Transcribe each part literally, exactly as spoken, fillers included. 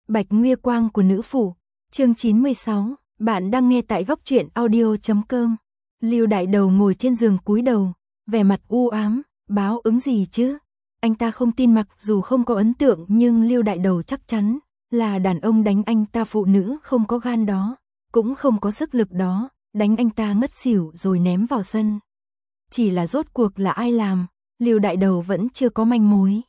Bạch Nguy Quang của nữ phủ, chương chín mươi sáu, bạn đang nghe tại góc truyện audio chấm com. Lưu Đại Đầu ngồi trên giường cúi đầu, vẻ mặt u ám, báo ứng gì chứ? Anh ta không tin, mặc dù không có ấn tượng nhưng Lưu Đại Đầu chắc chắn là đàn ông đánh anh ta, phụ nữ không có gan đó, cũng không có sức lực đó, đánh anh ta ngất xỉu rồi ném vào sân. Chỉ là rốt cuộc là ai làm, Lưu Đại Đầu vẫn chưa có manh mối.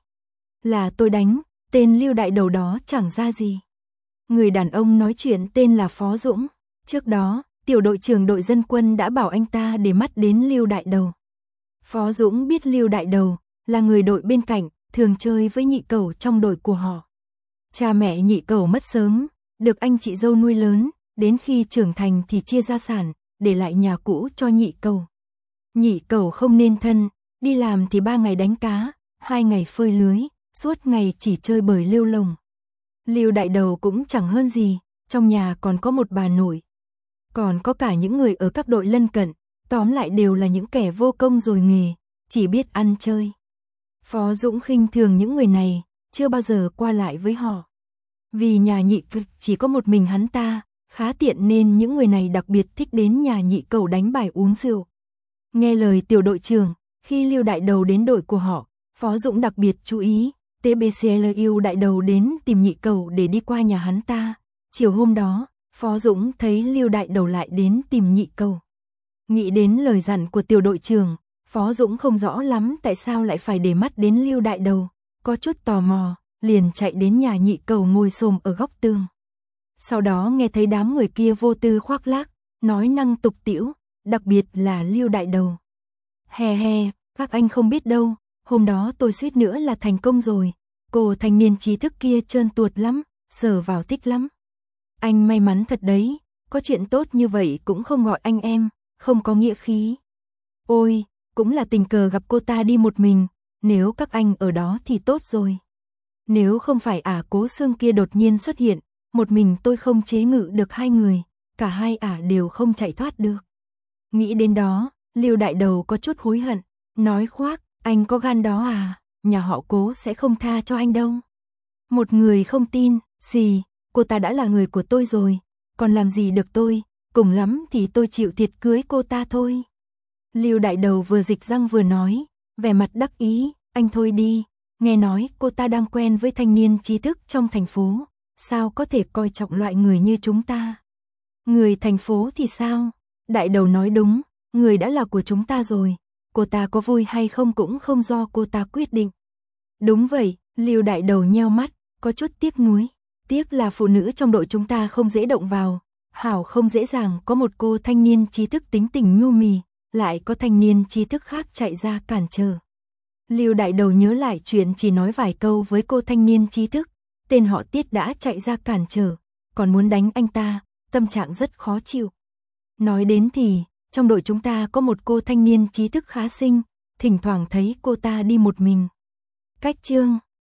Là tôi đánh, tên Lưu Đại Đầu đó chẳng ra gì. Người đàn ông nói chuyện tên là Phó Dũng. Trước đó, tiểu đội trưởng đội dân quân đã bảo anh ta để mắt đến Lưu Đại Đầu. Phó Dũng biết Lưu Đại Đầu là người đội bên cạnh, thường chơi với nhị cẩu trong đội của họ. Cha mẹ nhị cẩu mất sớm, được anh chị dâu nuôi lớn, đến khi trưởng thành thì chia gia sản, để lại nhà cũ cho nhị cẩu. Nhị cẩu không nên thân, đi làm thì ba ngày đánh cá, hai ngày phơi lưới, suốt ngày chỉ chơi bời lêu lồng. Lưu Đại Đầu cũng chẳng hơn gì, trong nhà còn có một bà nội. Còn có cả những người ở các đội lân cận, tóm lại đều là những kẻ vô công rồi nghề, chỉ biết ăn chơi. Phó Dũng khinh thường những người này, chưa bao giờ qua lại với họ. Vì nhà nhị cực chỉ có một mình hắn ta, khá tiện nên những người này đặc biệt thích đến nhà nhị cẩu đánh bài uống rượu. Nghe lời tiểu đội trưởng, khi Lưu Đại Đầu đến đội của họ, Phó Dũng đặc biệt chú ý, tê bê xê lờ Lưu Đại Đầu đến tìm nhị cẩu để đi qua nhà hắn ta. Chiều hôm đó, Phó Dũng thấy Lưu Đại Đầu lại đến tìm nhị cẩu. Nghĩ đến lời dặn của tiểu đội trưởng, Phó Dũng không rõ lắm tại sao lại phải để mắt đến Lưu Đại Đầu, có chút tò mò, liền chạy đến nhà nhị cẩu ngồi xổm ở góc tường. Sau đó nghe thấy đám người kia vô tư khoác lác, nói năng tục tĩu, đặc biệt là Lưu Đại Đầu. Hè hè, các anh không biết đâu, hôm đó tôi suýt nữa là thành công rồi, cô thanh niên trí thức kia trơn tuột lắm, sờ vào thích lắm. Anh may mắn thật đấy, có chuyện tốt như vậy cũng không gọi anh em, không có nghĩa khí. Ôi, cũng là tình cờ gặp cô ta đi một mình, nếu các anh ở đó thì tốt rồi. Nếu không phải ả Cố Xương kia đột nhiên xuất hiện, một mình tôi không chế ngự được hai người, cả hai ả đều không chạy thoát được. Nghĩ đến đó, Lưu Đại Đầu có chút hối hận, nói khoác, anh có gan đó à, nhà họ Cố sẽ không tha cho anh đâu. Một người không tin, xì, cô ta đã là người của tôi rồi, còn làm gì được tôi, cùng lắm thì tôi chịu thiệt cưới cô ta thôi. Lưu Đại Đầu vừa dịch răng vừa nói, vẻ mặt đắc ý, anh thôi đi, nghe nói cô ta đang quen với thanh niên trí thức trong thành phố, sao có thể coi trọng loại người như chúng ta. Người thành phố thì sao? Đại Đầu nói đúng, người đã là của chúng ta rồi, cô ta có vui hay không cũng không do cô ta quyết định. Đúng vậy, Lưu Đại Đầu nheo mắt, có chút tiếc nuối, tiếc là phụ nữ trong đội chúng ta không dễ động vào, hảo không dễ dàng có một cô thanh niên trí thức tính tình nhu mì, lại có thanh niên trí thức khác chạy ra cản trở. Lưu Đại Đầu nhớ lại chuyện chỉ nói vài câu với cô thanh niên trí thức, tên họ Tiết đã chạy ra cản trở, còn muốn đánh anh ta, tâm trạng rất khó chịu. Nói đến thì, trong đội chúng ta có một cô thanh niên trí thức khá xinh, thỉnh thoảng thấy cô ta đi một mình. Cách chương